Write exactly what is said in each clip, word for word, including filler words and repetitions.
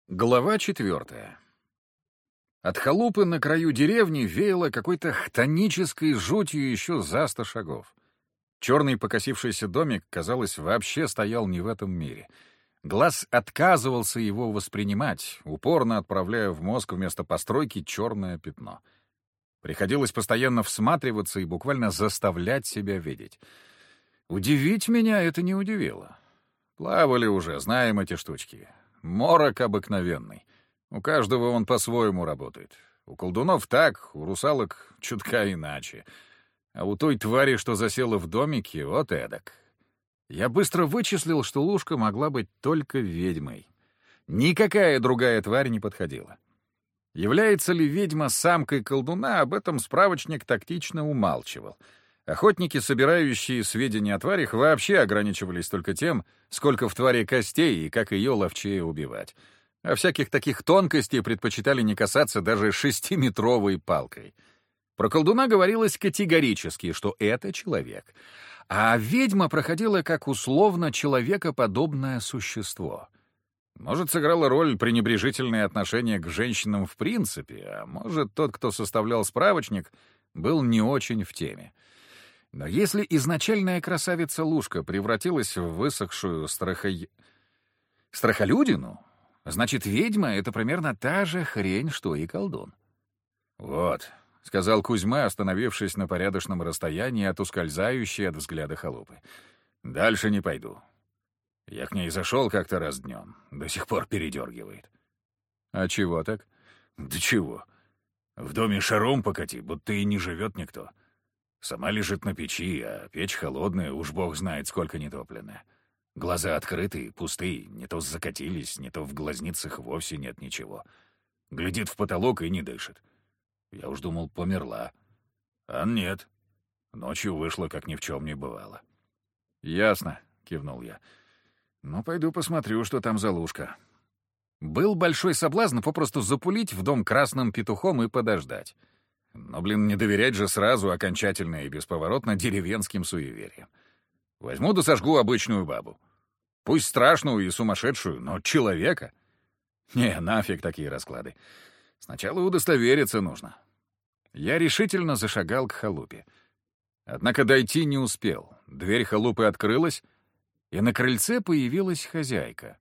Глава четвертая. От халупы на краю деревни веяло какой-то хтонической жутью еще за сто шагов. Черный покосившийся домик, казалось, вообще стоял не в этом мире. Глаз отказывался его воспринимать, упорно отправляя в мозг вместо постройки черное пятно. Приходилось постоянно всматриваться и буквально заставлять себя видеть. Удивить меня это не удивило. Плавали уже, знаем эти штучки. Морок обыкновенный. У каждого он по-своему работает. У колдунов так, у русалок чутка иначе. А у той твари, что засела в домике, вот эдак. Я быстро вычислил, что Лушка могла быть только ведьмой. Никакая другая тварь не подходила. Является ли ведьма самкой колдуна, об этом справочник тактично умалчивал. Охотники, собирающие сведения о тварях, вообще ограничивались только тем, сколько в твари костей и как ее ловчее убивать. А всяких таких тонкостей предпочитали не касаться даже шестиметровой палкой. Про колдуна говорилось категорически, что это человек. А ведьма проходила как условно человекоподобное существо. Может, сыграла роль пренебрежительное отношение к женщинам в принципе, а может, тот, кто составлял справочник, был не очень в теме. Но если изначальная красавица Лушка превратилась в высохшую страхо... страхолюдину, значит, ведьма — это примерно та же хрень, что и колдун. «Вот», — сказал Кузьма, остановившись на порядочном расстоянии от ускользающей от взгляда халупы. «Дальше не пойду. Я к ней зашел как-то раз днем, до сих пор передергивает». «А чего так?» «Да чего? В доме шаром покати, будто и не живет никто. Сама лежит на печи, а печь холодная, уж бог знает, сколько нетопленная. Глаза открыты, пустые, не то закатились, не то в глазницах вовсе нет ничего. Глядит в потолок и не дышит. Я уж думал, померла. А нет. Ночью вышла, как ни в чем не бывало». «Ясно», — кивнул я. «Ну, пойду посмотрю, что там за Лушка». Был большой соблазн попросту запулить в дом красным петухом и подождать. Но, блин, не доверять же сразу окончательно и бесповоротно деревенским суевериям. Возьму да сожгу обычную бабу. Пусть страшную и сумасшедшую, но человека. Не, нафиг такие расклады. Сначала удостовериться нужно. Я решительно зашагал к халупе. Однако дойти не успел. Дверь халупы открылась, и на крыльце появилась хозяйка.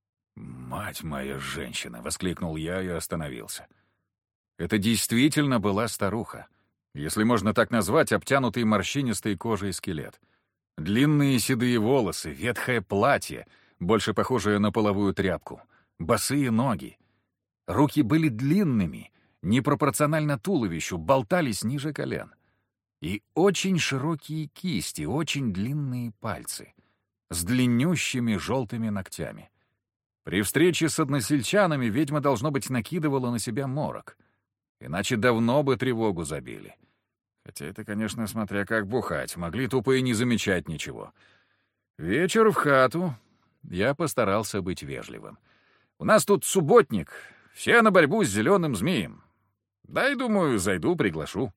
«Мать моя женщина!» — воскликнул я и остановился. Это действительно была старуха, если можно так назвать, обтянутый морщинистой кожей скелет. Длинные седые волосы, ветхое платье, больше похожее на половую тряпку, босые ноги. Руки были длинными, непропорционально туловищу, болтались ниже колен. И очень широкие кисти, очень длинные пальцы, с длиннющими желтыми ногтями. При встрече с односельчанами ведьма, должно быть, накидывала на себя морок. Иначе давно бы тревогу забили. Хотя это, конечно, смотря как бухать. Могли тупо и не замечать ничего. Вечер в хату. Я постарался быть вежливым. У нас тут субботник. Все на борьбу с зеленым змеем. Дай, думаю, зайду, приглашу.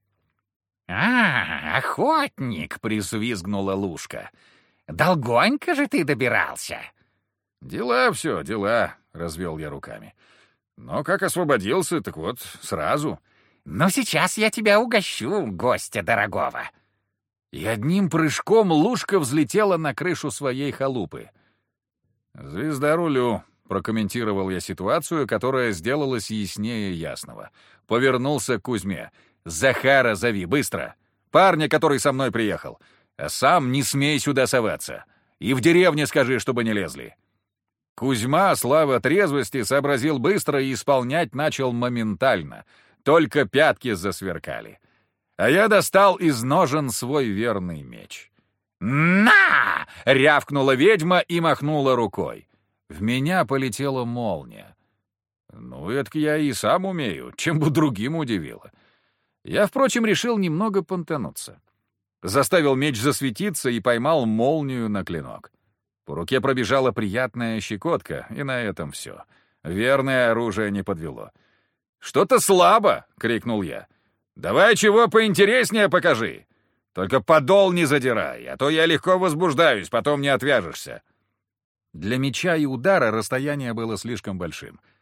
«А, охотник!» — присвизгнула Лушка. «Долгонько же ты добирался?» «Дела все, дела», — развел я руками. Но как освободился, так вот, сразу. «Ну, сейчас я тебя угощу, гостя дорогого». И одним прыжком Лушка взлетела на крышу своей халупы. «Звезда рулю», — прокомментировал я ситуацию, которая сделалась яснее ясного. Повернулся к Кузьме. «Захара зови, быстро! Парня, который со мной приехал. А сам не смей сюда соваться. И в деревне скажи, чтобы не лезли». Кузьма, слава трезвости, сообразил быстро и исполнять начал моментально. Только пятки засверкали. А я достал из ножен свой верный меч. «На!» — рявкнула ведьма и махнула рукой. В меня полетела молния. Ну, это я и сам умею, чем бы другим удивило. Я, впрочем, решил немного понтануться. Заставил меч засветиться и поймал молнию на клинок. По руке пробежала приятная щекотка, и на этом все. Верное оружие не подвело. «Что-то слабо!» — крикнул я. «Давай чего поинтереснее покажи! Только подол не задирай, а то я легко возбуждаюсь, потом не отвяжешься». Для меча и удара расстояние было слишком большим.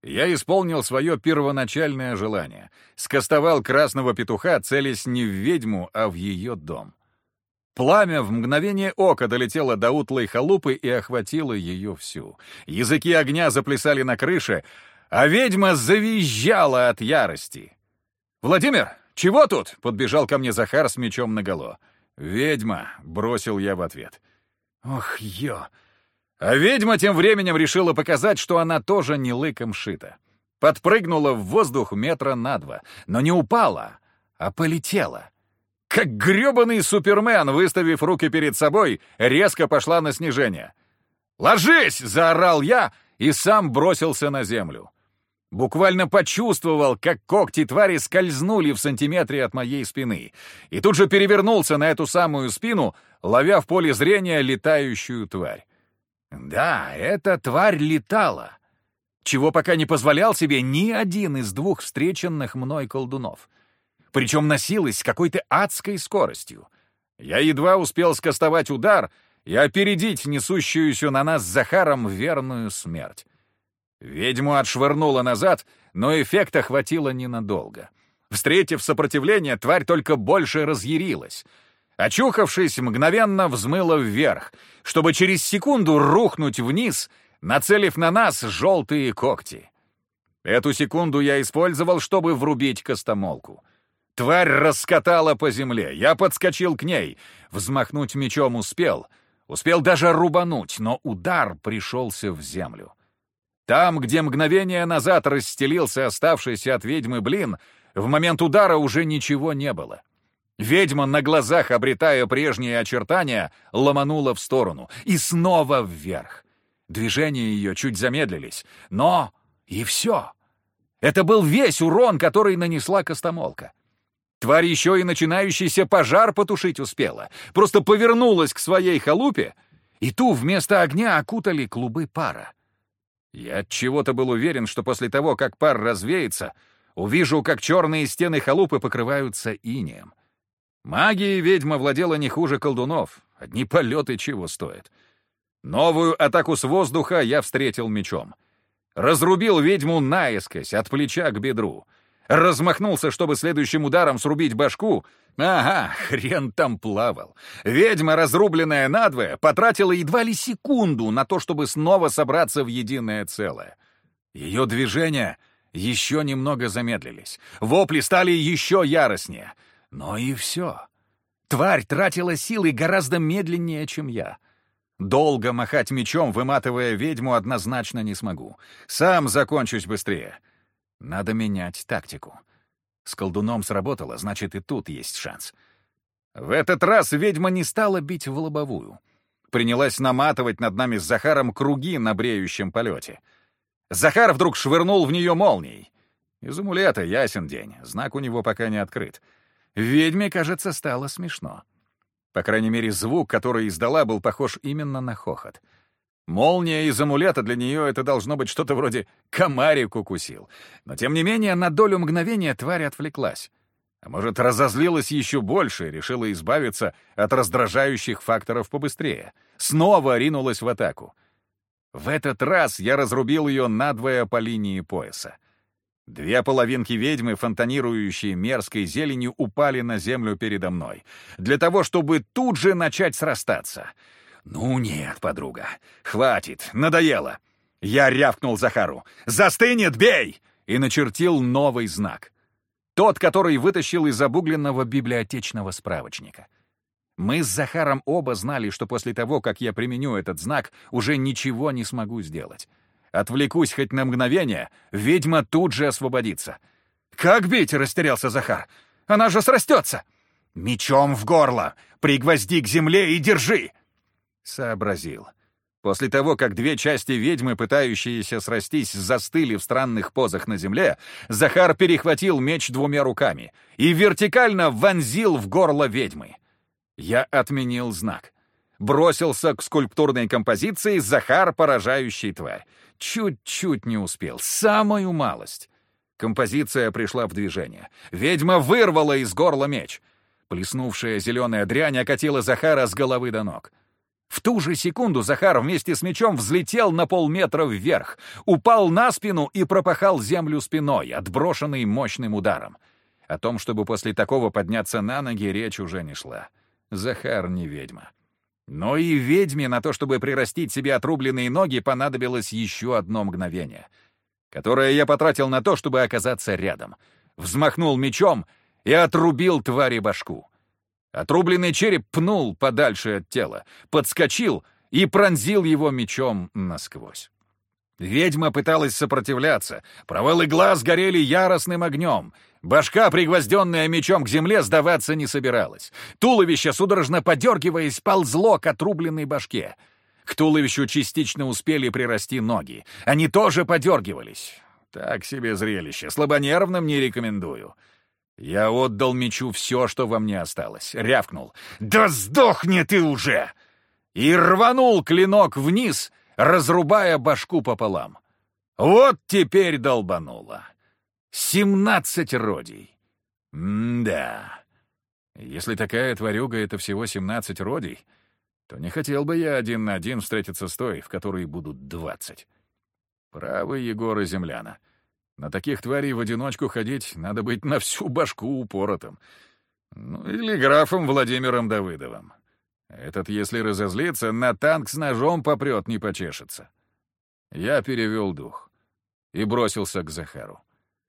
Я исполнил свое первоначальное желание. Скостовал красного петуха, целясь не в ведьму, а в ее дом. Пламя в мгновение ока долетело до утлой халупы и охватило ее всю. Языки огня заплясали на крыше, а ведьма завизжала от ярости. «Владимир, чего тут?» — подбежал ко мне Захар с мечом наголо. «Ведьма», — бросил я в ответ. «Ох, ё!» А ведьма тем временем решила показать, что она тоже не лыком шита. Подпрыгнула в воздух метра на два, но не упала, а полетела. Как грёбаный супермен, выставив руки перед собой, резко пошла на снижение. «Ложись!» — заорал я и сам бросился на землю. Буквально почувствовал, как когти твари скользнули в сантиметре от моей спины, и тут же перевернулся на эту самую спину, ловя в поле зрения летающую тварь. Да, эта тварь летала, чего пока не позволял себе ни один из двух встреченных мной колдунов. Причем носилась с какой-то адской скоростью. Я едва успел скостовать удар и опередить несущуюся на нас с Захаром верную смерть. Ведьму отшвырнуло назад, но эффекта хватило ненадолго. Встретив сопротивление, тварь только больше разъярилась. Очухавшись, мгновенно взмыла вверх, чтобы через секунду рухнуть вниз, нацелив на нас желтые когти. Эту секунду я использовал, чтобы врубить костомолку. Тварь раскатала по земле, я подскочил к ней, взмахнуть мечом успел, успел даже рубануть, но удар пришелся в землю. Там, где мгновение назад расстелился оставшийся от ведьмы блин, в момент удара уже ничего не было. Ведьма, на глазах обретая прежние очертания, ломанула в сторону и снова вверх. Движения ее чуть замедлились, но и все. Это был весь урон, который нанесла костомолка. Тварь еще и начинающийся пожар потушить успела, просто повернулась к своей халупе, и ту вместо огня окутали клубы пара. Я отчего-то был уверен, что после того, как пар развеется, увижу, как черные стены халупы покрываются инеем. Магией ведьма владела не хуже колдунов, одни полеты чего стоят. Новую атаку с воздуха я встретил мечом. Разрубил ведьму наискось, от плеча к бедру. Размахнулся, чтобы следующим ударом срубить башку. Ага, хрен там плавал. Ведьма, разрубленная надвое, потратила едва ли секунду на то, чтобы снова собраться в единое целое. Ее движения еще немного замедлились. Вопли стали еще яростнее. Но и все. Тварь тратила силы гораздо медленнее, чем я. Долго махать мечом, выматывая ведьму, однозначно не смогу. Сам закончусь быстрее. Надо менять тактику. С колдуном сработало, значит, и тут есть шанс. В этот раз ведьма не стала бить в лобовую. Принялась наматывать над нами с Захаром круги на бреющем полете. Захар вдруг швырнул в нее молнией. Из амулета, ясен день, знак у него пока не открыт. Ведьме, кажется, стало смешно. По крайней мере, звук, который издала, был похож именно на хохот. Молния из амулета для нее — это должно быть что-то вроде «комарик укусил». Но, тем не менее, на долю мгновения тварь отвлеклась. А может, разозлилась еще больше и решила избавиться от раздражающих факторов побыстрее. Снова ринулась в атаку. В этот раз я разрубил ее надвое по линии пояса. Две половинки ведьмы, фонтанирующие мерзкой зеленью, упали на землю передо мной, для того, чтобы тут же начать срастаться. «Ну нет, подруга, хватит, надоело!» Я рявкнул Захару. «Застынет, бей!» и начертил новый знак. Тот, который вытащил из обугленного библиотечного справочника. Мы с Захаром оба знали, что после того, как я применю этот знак, уже ничего не смогу сделать. Отвлекусь хоть на мгновение, ведьма тут же освободится. «Как бить?» — растерялся Захар. «Она же срастется!» «Мечом в горло! Пригвозди к земле и держи!» Сообразил. После того, как две части ведьмы, пытающиеся срастись, застыли в странных позах на земле, Захар перехватил меч двумя руками и вертикально вонзил в горло ведьмы. Я отменил знак. Бросился к скульптурной композиции «Захар, поражающий тварь». Чуть-чуть не успел, самую малость. Композиция пришла в движение. Ведьма вырвала из горла меч. Плеснувшая зеленая дрянь окатила Захара с головы до ног. В ту же секунду Захар вместе с мечом взлетел на полметра вверх, упал на спину и пропахал землю спиной, отброшенный мощным ударом. О том, чтобы после такого подняться на ноги, речь уже не шла. Захар не ведьма. Но и ведьме на то, чтобы прирастить себе отрубленные ноги, понадобилось еще одно мгновение, которое я потратил на то, чтобы оказаться рядом. Взмахнул мечом и отрубил твари башку. Отрубленный череп пнул подальше от тела, подскочил и пронзил его мечом насквозь. Ведьма пыталась сопротивляться, провалы глаз горели яростным огнем. Башка, пригвозденная мечом к земле, сдаваться не собиралась. Туловище, судорожно подергиваясь, ползло к отрубленной башке. К туловищу частично успели прирасти ноги. Они тоже подергивались. Так себе зрелище, слабонервным не рекомендую. Я отдал мечу все, что во мне осталось. Рявкнул: «Да сдохни ты уже!» И рванул клинок вниз, разрубая башку пополам. Вот теперь долбануло. Семнадцать родий. М-да. Если такая тварюга — это всего семнадцать родий, то не хотел бы я один на один встретиться с той, в которой будут двадцать. Правы Егор и Земляна. На таких тварей в одиночку ходить надо быть на всю башку упоротым. Ну, или графом Владимиром Давыдовым. Этот, если разозлится, на танк с ножом попрет, не почешется. Я перевел дух и бросился к Захару.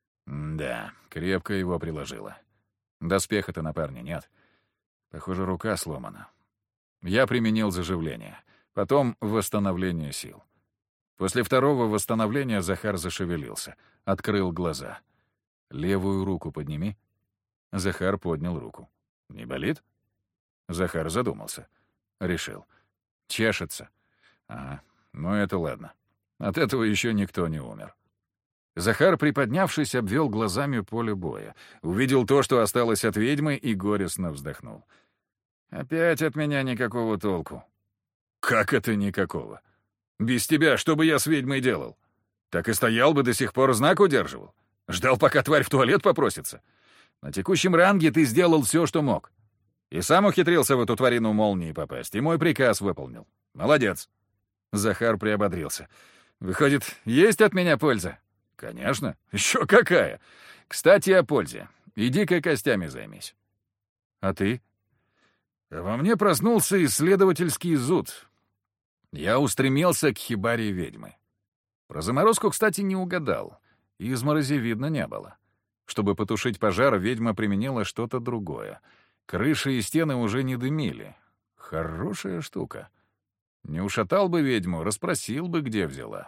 Да, крепко его приложило. Доспеха-то на парне нет. Похоже, рука сломана. Я применил заживление, потом восстановление сил. После второго восстановления Захар зашевелился, открыл глаза. «Левую руку подними». Захар поднял руку. «Не болит?» Захар задумался. Решил. «Чешется». «А, ну это ладно. От этого еще никто не умер». Захар, приподнявшись, обвел глазами поле боя. Увидел то, что осталось от ведьмы, и горестно вздохнул. «Опять от меня никакого толку». «Как это никакого? Без тебя что бы я с ведьмой делал? Так и стоял бы до сих пор, знак удерживал. Ждал, пока тварь в туалет попросится. На текущем ранге ты сделал все, что мог. И сам ухитрился в эту тварину молнии попасть, и мой приказ выполнил. Молодец». Захар приободрился. «Выходит, есть от меня польза?» «Конечно. Еще какая. Кстати, о пользе. Иди-ка костями займись». «А ты?» Во мне проснулся исследовательский зуд. Я устремился к хибаре ведьмы. Про заморозку, кстати, не угадал. Изморози видно не было. Чтобы потушить пожар, ведьма применила что-то другое. Крыши и стены уже не дымили. Хорошая штука. Не ушатал бы ведьму, расспросил бы, где взяла.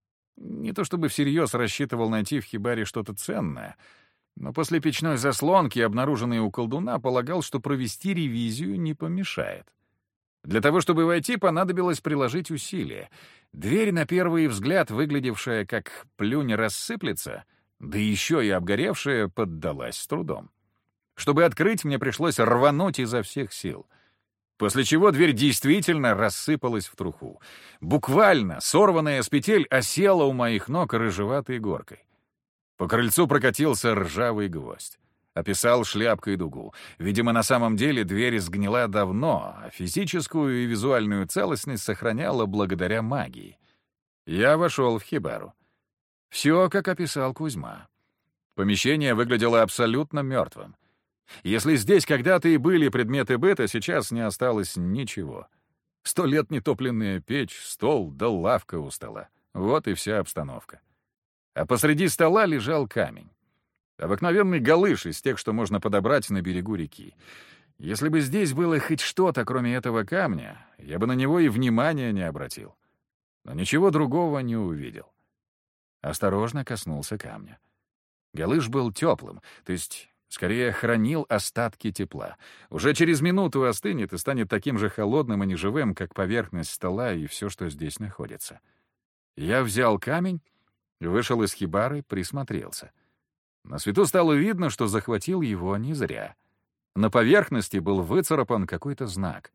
Не то чтобы всерьез рассчитывал найти в хибаре что-то ценное, но после печной заслонки, обнаруженной у колдуна, полагал, что провести ревизию не помешает. Для того, чтобы войти, понадобилось приложить усилия. Дверь, на первый взгляд, выглядевшая как плюнь рассыплется, да еще и обгоревшая, поддалась с трудом. Чтобы открыть, мне пришлось рвануть изо всех сил. После чего дверь действительно рассыпалась в труху. Буквально, сорванная с петель, осела у моих ног рыжеватой горкой. По крыльцу прокатился ржавый гвоздь. Описал шляпкой дугу. Видимо, на самом деле дверь сгнила давно, а физическую и визуальную целостность сохраняла благодаря магии. Я вошел в хибару. Все, как описал Кузьма. Помещение выглядело абсолютно мертвым. Если здесь когда-то и были предметы быта, сейчас не осталось ничего. Сто лет нетопленная печь, стол да лавка у стола. Вот и вся обстановка. А посреди стола лежал камень. Обыкновенный галыш из тех, что можно подобрать на берегу реки. Если бы здесь было хоть что-то, кроме этого камня, я бы на него и внимания не обратил. Но ничего другого не увидел. Осторожно коснулся камня. Галыш был теплым, то есть, скорее, хранил остатки тепла. Уже через минуту остынет и станет таким же холодным и неживым, как поверхность стола и все, что здесь находится. Я взял камень, вышел из хибары, присмотрелся. На свету стало видно, что захватил его не зря. На поверхности был выцарапан какой-то знак.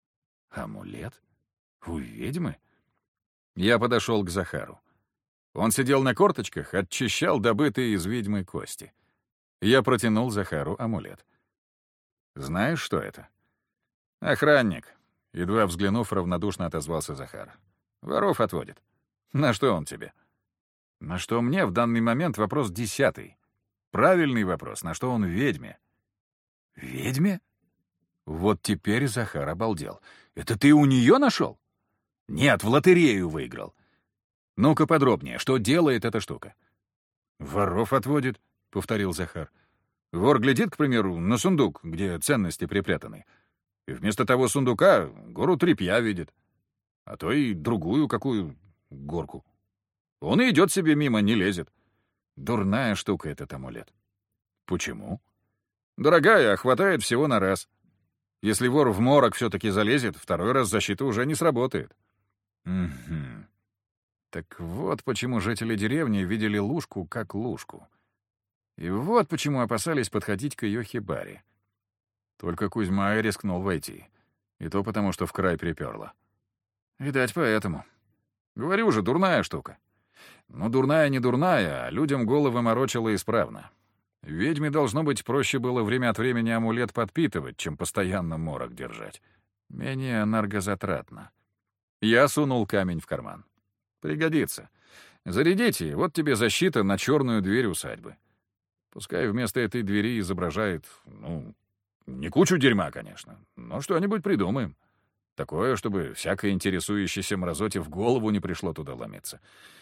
Амулет? У ведьмы? Я подошел к Захару. Он сидел на корточках, отчищал добытые из ведьмы кости. Я протянул Захару амулет. «Знаешь, что это?» «Охранник. Едва взглянув, равнодушно отозвался Захар. «Воров отводит. На что он тебе?» «На что мне в данный момент вопрос десятый. Правильный вопрос. На что он ведьме?» «Ведьме?» Вот теперь Захар обалдел. «Это ты у нее нашел?» «Нет, в лотерею выиграл». «Ну-ка подробнее, что делает эта штука?» «Воров отводит», — повторил Захар. «Вор глядит, к примеру, на сундук, где ценности припрятаны, и вместо того сундука гору тряпья видит, а то и другую какую горку. Он и идет себе мимо, не лезет. Дурная штука этот амулет». «Почему?» «Дорогая, а хватает всего на раз. Если вор в морок все-таки залезет, второй раз защита уже не сработает». «Угу. Так вот почему жители деревни видели лужку как лужку. И вот почему опасались подходить к ее хибаре. Только Кузьма и рискнул войти. И то потому, что в край приперло. Видать, поэтому. Говорю же, дурная штука. Ну, дурная не дурная, а людям головы морочила исправно. Ведьме, должно быть, проще было время от времени амулет подпитывать, чем постоянно морок держать. Менее энергозатратно. Я сунул камень в карман. Пригодится. Зарядите, вот тебе защита на черную дверь усадьбы. Пускай вместо этой двери изображает, ну, не кучу дерьма, конечно, но что-нибудь придумаем. Такое, чтобы всякой интересующейся мразоте в голову не пришло туда ломиться.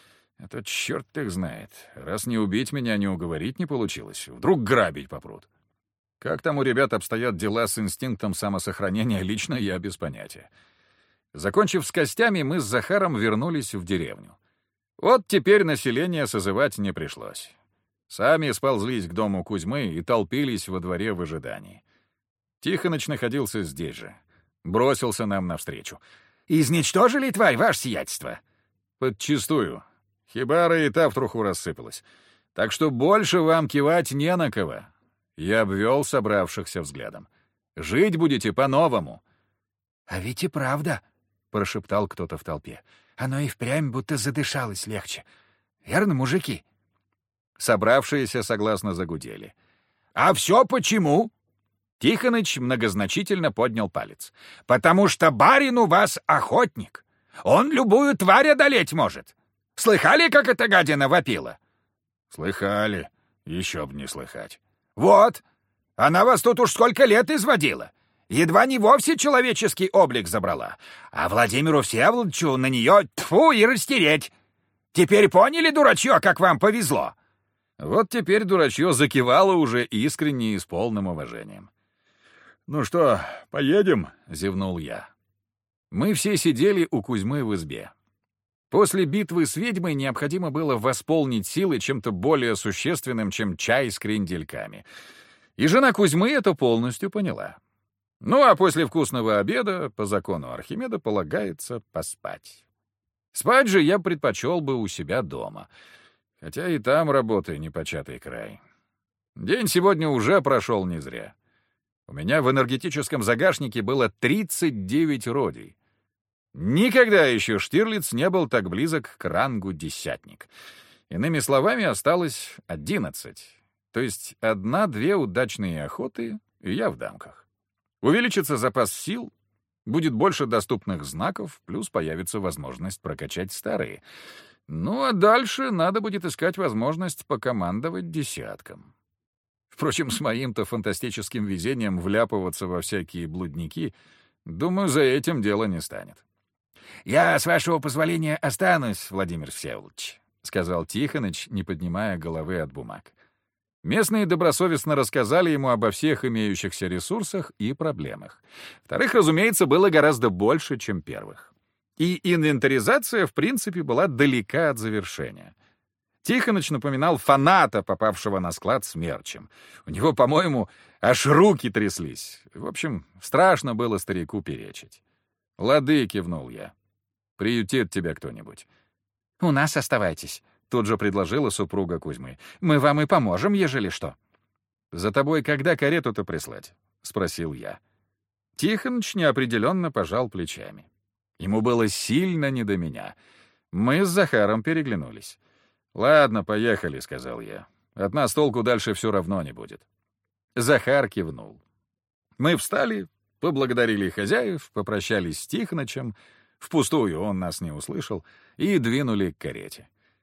Это черт их знает. Раз не убить меня, не уговорить не получилось, вдруг грабить попрут. Как там у ребят обстоят дела с инстинктом самосохранения, лично я без понятия. Закончив с костями, мы с Захаром вернулись в деревню. Вот теперь население созывать не пришлось. Сами сползлись к дому Кузьмы и толпились во дворе в ожидании. Тихоныч находился здесь же. Бросился нам навстречу. «Изничтожили, тварь, ваше сиятельство?» «Подчистую. Хибара и та в труху рассыпалась. Так что больше вам кивать не на кого». Я обвел собравшихся взглядом. «Жить будете по-новому». «А ведь и правда», — прошептал кто-то в толпе. «Оно и впрямь будто задышалось легче. Верно, мужики?» Собравшиеся согласно загудели. «А все почему?» Тихоныч многозначительно поднял палец. «Потому что барин у вас охотник. Он любую тварь одолеть может. Слыхали, как эта гадина вопила?» «Слыхали. Еще б не слыхать». «Вот. Она вас тут уж сколько лет изводила. Едва не вовсе человеческий облик забрала. А Владимиру Всеволодовичу на нее тьфу и растереть. Теперь поняли, дурачье, как вам повезло?» Вот теперь дурачье закивало уже искренне и с полным уважением. «Ну что, поедем?» — зевнул я. Мы все сидели у Кузьмы в избе. После битвы с ведьмой необходимо было восполнить силы чем-то более существенным, чем чай с крендельками. И жена Кузьмы это полностью поняла. Ну а после вкусного обеда, по закону Архимеда, полагается поспать. Спать же я предпочел бы у себя дома. Хотя и там работы непочатый край. День сегодня уже прошел не зря. У меня в энергетическом загашнике было тридцать девять родий. Никогда еще Штирлиц не был так близок к рангу десятник. Иными словами, осталось одиннадцать. То есть одна-две удачные охоты, и я в дамках. Увеличится запас сил, будет больше доступных знаков, плюс появится возможность прокачать старые. Ну а дальше надо будет искать возможность покомандовать десятком. Впрочем, с моим-то фантастическим везением вляпываться во всякие блудники, думаю, за этим дело не станет. «Я, с вашего позволения, останусь, Владимир Всеволодович», — сказал Тихоныч, не поднимая головы от бумаг. Местные добросовестно рассказали ему обо всех имеющихся ресурсах и проблемах. Вторых, разумеется, было гораздо больше, чем первых. И инвентаризация, в принципе, была далека от завершения. Тихоныч напоминал фаната, попавшего на склад с мерчем. У него, по-моему, аж руки тряслись. В общем, страшно было старику перечить. «Лады», — кивнул я. «Приютит тебя кто-нибудь». «У нас оставайтесь», — тут же предложила супруга Кузьмы. «Мы вам и поможем, ежели что». «За тобой когда карету-то прислать?» — спросил я. Тихоныч неопределенно пожал плечами. Ему было сильно не до меня. Мы с Захаром переглянулись. «Ладно, поехали», — сказал я. «От нас толку дальше все равно не будет». Захар кивнул. Мы встали поблагодарили хозяев, попрощались с Тихонычем, впустую он нас не услышал, и двинули к карете.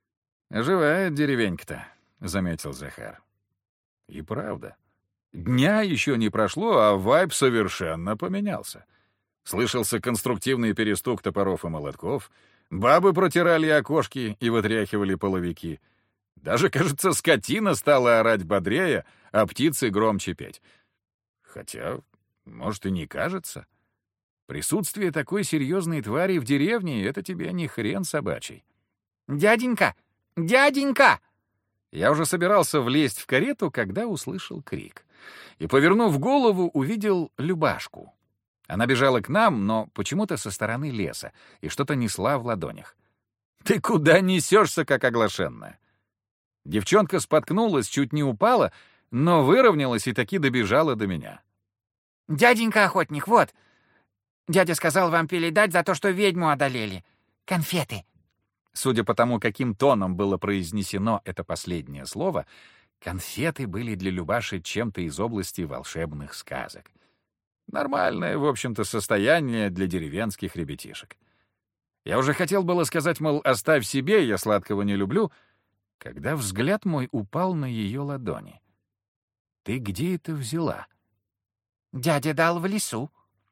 «Живая деревенька-то», — заметил Захар. И правда. Дня еще не прошло, а вайб совершенно поменялся. Слышался конструктивный перестук топоров и молотков, бабы протирали окошки и вытряхивали половики. Даже, кажется, скотина стала орать бодрее, а птицы громче петь. Хотя, может, и не кажется. Присутствие такой серьезной твари в деревне — это тебе не хрен собачий. «Дяденька! Дяденька!» Я уже собирался влезть в карету, когда услышал крик. И, повернув голову, увидел Любашку. Она бежала к нам, но почему-то со стороны леса, и что-то несла в ладонях. «Ты куда несешься, как оглашенная?» Девчонка споткнулась, чуть не упала, но выровнялась и таки добежала до меня. «Дяденька-охотник, вот! Дядя сказал вам передать за то, что ведьму одолели. Конфеты!» Судя по тому, каким тоном было произнесено это последнее слово, конфеты были для Любаши чем-то из области волшебных сказок. Нормальное, в общем-то, состояние для деревенских ребятишек. Я уже хотел было сказать, мол, оставь себе, я сладкого не люблю, когда взгляд мой упал на ее ладони. «Ты где это взяла?» «Дядя дал в лесу».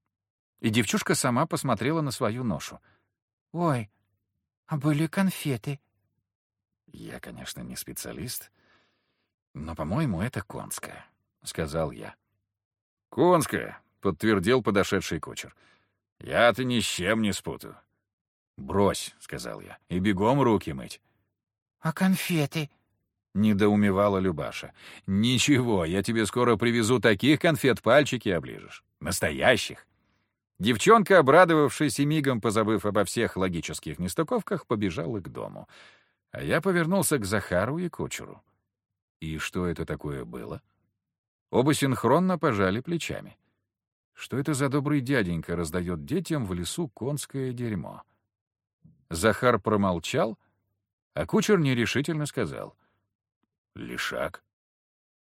И девчушка сама посмотрела на свою ношу. «Ой, а были конфеты». «Я, конечно, не специалист, но, по-моему, это конская», — сказал я. «Конская», — подтвердил подошедший кучер. «Я-то ни с чем не спутаю». «Брось», — сказал я, — «и бегом руки мыть». «А конфеты?» — недоумевала Любаша. «Ничего, я тебе скоро привезу таких конфет, пальчики оближешь. Настоящих». Девчонка, обрадовавшись и мигом позабыв обо всех логических нестыковках, побежала к дому. А я повернулся к Захару и кучеру. И что это такое было? Оба синхронно пожали плечами. Что это за добрый дяденька раздает детям в лесу конское дерьмо? Захар промолчал, а кучер нерешительно сказал: «Лишак».